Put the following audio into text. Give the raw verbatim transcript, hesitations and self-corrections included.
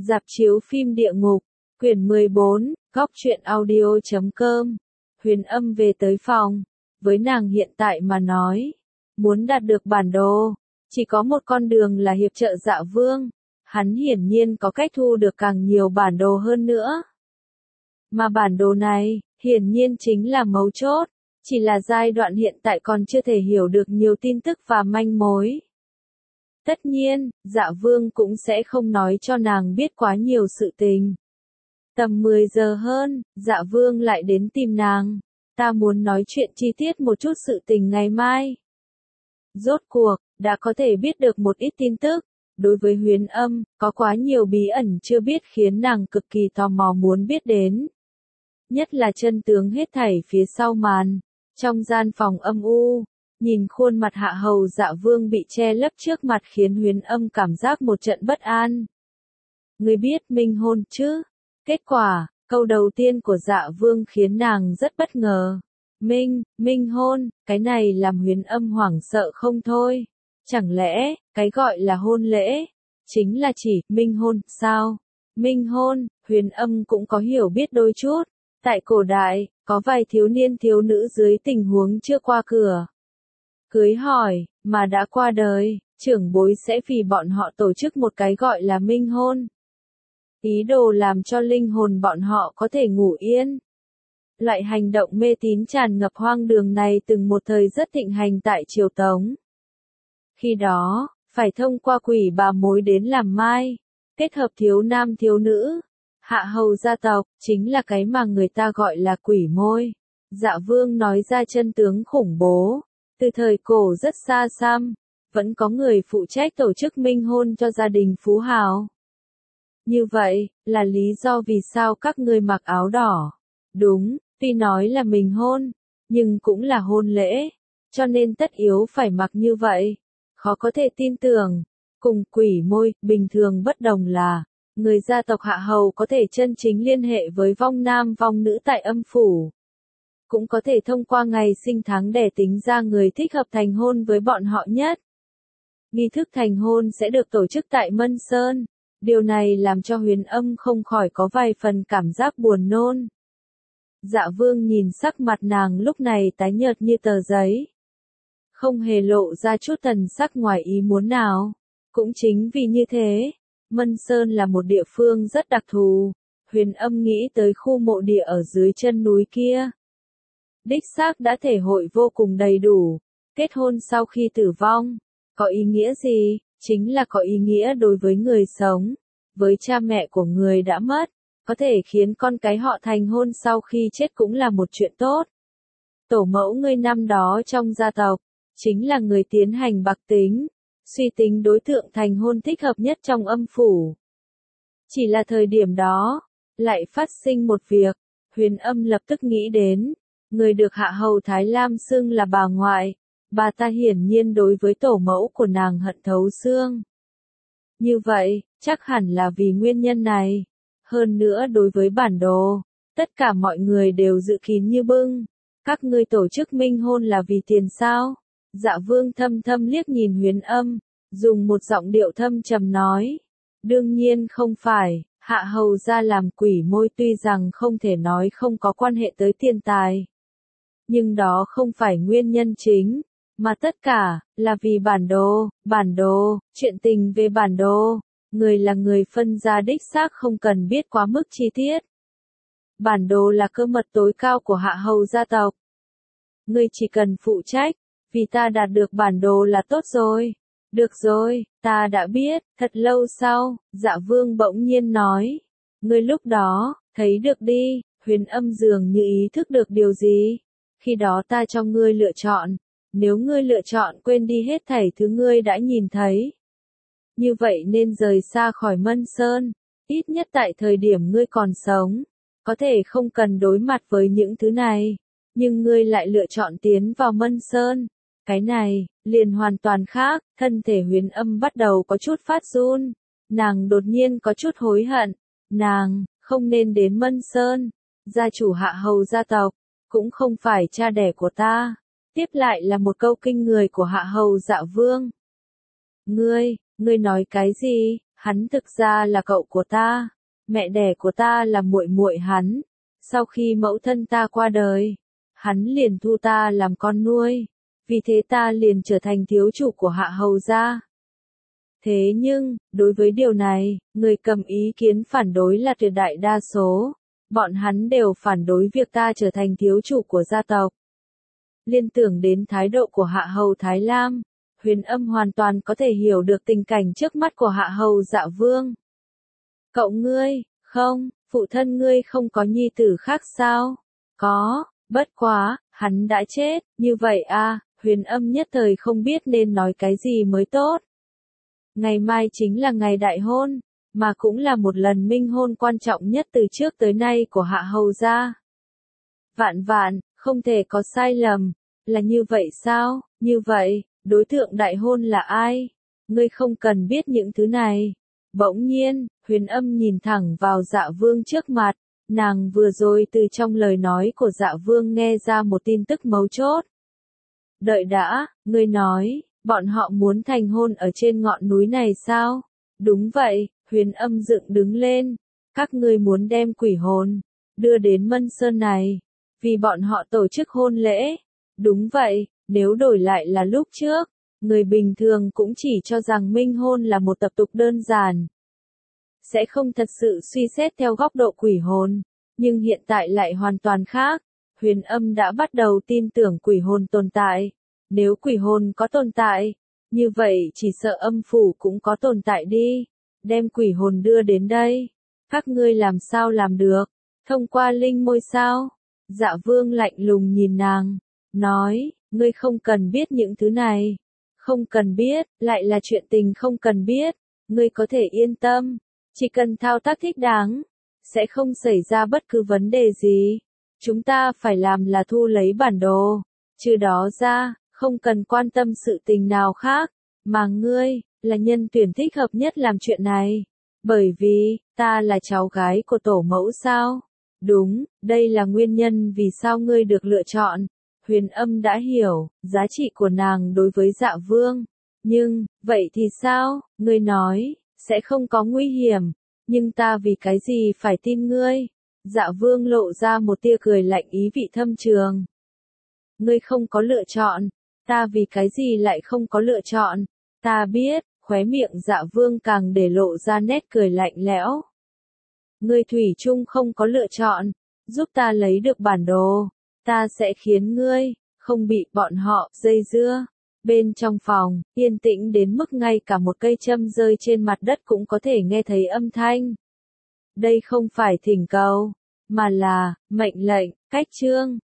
Rạp chiếu phim địa ngục, quyển mười bốn, góc truyện audio chấm com. Huyền Âm về tới phòng. Với nàng hiện tại mà nói, muốn đạt được bản đồ, chỉ có một con đường là hiệp trợ Dạ Vương. Hắn hiển nhiên có cách thu được càng nhiều bản đồ hơn nữa. Mà bản đồ này, hiển nhiên chính là mấu chốt, chỉ là giai đoạn hiện tại còn chưa thể hiểu được nhiều tin tức và manh mối. Tất nhiên, Dạ Vương cũng sẽ không nói cho nàng biết quá nhiều sự tình. Tầm mười giờ hơn, Dạ Vương lại đến tìm nàng. Ta muốn nói chuyện chi tiết một chút sự tình ngày mai. Rốt cuộc, đã có thể biết được một ít tin tức. Đối với Huyền Âm, có quá nhiều bí ẩn chưa biết khiến nàng cực kỳ tò mò muốn biết đến. Nhất là chân tướng hết thảy phía sau màn. Trong gian phòng âm u, nhìn khuôn mặt Hạ Hầu Dạ Vương bị che lấp trước mặt khiến Huyền Âm cảm giác một trận bất an. Ngươi biết minh hôn chứ? Kết quả, câu đầu tiên của Dạ Vương khiến nàng rất bất ngờ. Minh, minh hôn, cái này làm Huyền Âm hoảng sợ không thôi. Chẳng lẽ, cái gọi là hôn lễ, chính là chỉ minh hôn, sao? Minh hôn, Huyền Âm cũng có hiểu biết đôi chút. Tại cổ đại, có vài thiếu niên thiếu nữ dưới tình huống chưa qua cửa cưới hỏi, mà đã qua đời, trưởng bối sẽ vì bọn họ tổ chức một cái gọi là minh hôn. Ý đồ làm cho linh hồn bọn họ có thể ngủ yên. Loại hành động mê tín tràn ngập hoang đường này từng một thời rất thịnh hành tại Triều Tống. Khi đó, phải thông qua quỷ bà mối đến làm mai, kết hợp thiếu nam thiếu nữ. Hạ hầu gia tộc, chính là cái mà người ta gọi là quỷ môi. Dạ Vương nói ra chân tướng khủng bố. Từ thời cổ rất xa xăm, vẫn có người phụ trách tổ chức minh hôn cho gia đình phú hào. Như vậy, là lý do vì sao các ngươi mặc áo đỏ. Đúng, tuy nói là mình hôn, nhưng cũng là hôn lễ, cho nên tất yếu phải mặc như vậy. Khó có thể tin tưởng, cùng quỷ môi, bình thường bất đồng là, người gia tộc Hạ Hầu có thể chân chính liên hệ với vong nam vong nữ tại âm phủ. Cũng có thể thông qua ngày sinh tháng đẻ tính ra người thích hợp thành hôn với bọn họ nhất. Nghi thức thành hôn sẽ được tổ chức tại Mân Sơn. Điều này làm cho Huyền Âm không khỏi có vài phần cảm giác buồn nôn. Dạ Vương nhìn sắc mặt nàng lúc này tái nhợt như tờ giấy. Không hề lộ ra chút thần sắc ngoài ý muốn nào. Cũng chính vì như thế, Mân Sơn là một địa phương rất đặc thù. Huyền Âm nghĩ tới khu mộ địa ở dưới chân núi kia. Đích xác đã thể hội vô cùng đầy đủ. Kết hôn sau khi tử vong, có ý nghĩa gì? Chính là có ý nghĩa đối với người sống, với cha mẹ của người đã mất, có thể khiến con cái họ thành hôn sau khi chết cũng là một chuyện tốt. Tổ mẫu ngươi năm đó trong gia tộc, chính là người tiến hành bạc tính, suy tính đối tượng thành hôn thích hợp nhất trong âm phủ. Chỉ là thời điểm đó, lại phát sinh một việc, Huyền Âm lập tức nghĩ đến, người được Hạ Hầu Thái Lam xưng là bà ngoại. Bà ta hiển nhiên đối với tổ mẫu của nàng hận thấu xương. Như vậy, chắc hẳn là vì nguyên nhân này. Hơn nữa đối với bản đồ, tất cả mọi người đều dự kín như bưng. Các ngươi tổ chức minh hôn là vì tiền sao? Dạ Vương thâm thâm liếc nhìn Huyền Âm, dùng một giọng điệu thâm trầm nói. Đương nhiên không phải, Hạ Hầu gia làm quỷ môi tuy rằng không thể nói không có quan hệ tới tiền tài. Nhưng đó không phải nguyên nhân chính. Mà tất cả, là vì bản đồ, bản đồ, chuyện tình về bản đồ, người là người phân ra đích xác không cần biết quá mức chi tiết. Bản đồ là cơ mật tối cao của Hạ Hầu gia tộc. Ngươi chỉ cần phụ trách, vì ta đạt được bản đồ là tốt rồi. Được rồi, ta đã biết, thật lâu sau, Dạ Vương bỗng nhiên nói. Ngươi lúc đó, thấy được đi, Huyền Âm dường như ý thức được điều gì. Khi đó ta cho ngươi lựa chọn. Nếu ngươi lựa chọn quên đi hết thảy thứ ngươi đã nhìn thấy, như vậy nên rời xa khỏi Mân Sơn, ít nhất tại thời điểm ngươi còn sống, có thể không cần đối mặt với những thứ này, nhưng ngươi lại lựa chọn tiến vào Mân Sơn. Cái này, liền hoàn toàn khác, thân thể Huyền Âm bắt đầu có chút phát run, nàng đột nhiên có chút hối hận, nàng, không nên đến Mân Sơn, gia chủ Hạ Hầu gia tộc, cũng không phải cha đẻ của ta. Tiếp lại là một câu kinh người của Hạ Hầu Dạ Vương. Ngươi, ngươi nói cái gì? Hắn thực ra là cậu của ta, mẹ đẻ của ta là muội muội hắn. Sau khi mẫu thân ta qua đời, hắn liền thu ta làm con nuôi, vì thế ta liền trở thành thiếu chủ của Hạ Hầu gia. Thế nhưng, đối với điều này, người cầm ý kiến phản đối là tuyệt đại đa số. Bọn hắn đều phản đối việc ta trở thành thiếu chủ của gia tộc. Liên tưởng đến thái độ của Hạ Hầu Thái Lam, Huyền Âm hoàn toàn có thể hiểu được tình cảnh trước mắt của Hạ Hầu Dạ Vương. Cậu ngươi, không, phụ thân ngươi không có nhi tử khác sao? Có, bất quá, hắn đã chết, như vậy à, Huyền Âm nhất thời không biết nên nói cái gì mới tốt. Ngày mai chính là ngày đại hôn, mà cũng là một lần minh hôn quan trọng nhất từ trước tới nay của Hạ Hầu gia. Vạn vạn, không thể có sai lầm, là như vậy sao? Như vậy, đối tượng đại hôn là ai? Ngươi không cần biết những thứ này. Bỗng nhiên, Huyền Âm nhìn thẳng vào Dạ Vương trước mặt, nàng vừa rồi từ trong lời nói của Dạ Vương nghe ra một tin tức mấu chốt. Đợi đã, ngươi nói, bọn họ muốn thành hôn ở trên ngọn núi này sao? Đúng vậy, Huyền Âm dựng đứng lên, các ngươi muốn đem quỷ hồn đưa đến Mân Sơn này, vì bọn họ tổ chức hôn lễ. Đúng vậy, nếu đổi lại là lúc trước, người bình thường cũng chỉ cho rằng minh hôn là một tập tục đơn giản, sẽ không thật sự suy xét theo góc độ quỷ hồn, nhưng hiện tại lại hoàn toàn khác. Huyền Âm đã bắt đầu tin tưởng quỷ hồn tồn tại. Nếu quỷ hồn có tồn tại, như vậy chỉ sợ âm phủ cũng có tồn tại đi. Đem quỷ hồn đưa đến đây, các ngươi làm sao làm được? Thông qua linh môi sao? Dạ Vương lạnh lùng nhìn nàng, nói, ngươi không cần biết những thứ này. Không cần biết, lại là chuyện tình không cần biết. Ngươi có thể yên tâm, chỉ cần thao tác thích đáng, sẽ không xảy ra bất cứ vấn đề gì. Chúng ta phải làm là thu lấy bản đồ, trừ đó ra, không cần quan tâm sự tình nào khác, mà ngươi, là nhân tuyển thích hợp nhất làm chuyện này. Bởi vì, ta là cháu gái của tổ mẫu sao? Đúng, đây là nguyên nhân vì sao ngươi được lựa chọn. Huyền Âm đã hiểu, giá trị của nàng đối với Dạ Vương. Nhưng, vậy thì sao? Ngươi nói, sẽ không có nguy hiểm. Nhưng ta vì cái gì phải tin ngươi? Dạ Vương lộ ra một tia cười lạnh ý vị thâm trường. Ngươi không có lựa chọn. Ta vì cái gì lại không có lựa chọn? Ta biết, khóe miệng Dạ Vương càng để lộ ra nét cười lạnh lẽo. Ngươi thủy chung không có lựa chọn. Giúp ta lấy được bản đồ. Ta sẽ khiến ngươi không bị bọn họ dây dưa. Bên trong phòng, yên tĩnh đến mức ngay cả một cây châm rơi trên mặt đất cũng có thể nghe thấy âm thanh. Đây không phải thỉnh cầu, mà là mệnh lệnh. Cách chương